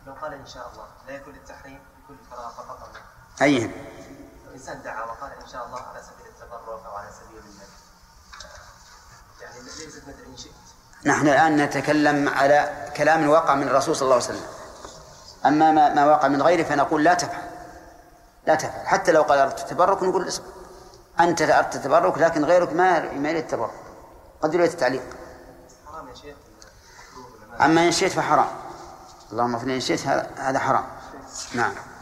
لو قال إن شاء الله لا يكون للتحريم، يكون الكراهة فقط. أيهن؟ الإنسان دعا وقال إن شاء الله على سبيل التبرك أو على سبيل يعني ليست مثل إن شئت. نحن الآن نتكلم على كلام وقع من الرسول صلى الله عليه وسلم، أما ما وقع من غيره فنقول لا تفعل، لا تفعل. حتى لو قال أردت التبرك نقول اسمع أنت أردت التبرك لكن غيرك ما يريد التبرك، قد يريد التعليق. حرام يا شيخ. أما إن شئت فحرام، اللهم إن شئت هذا حرام. نعم.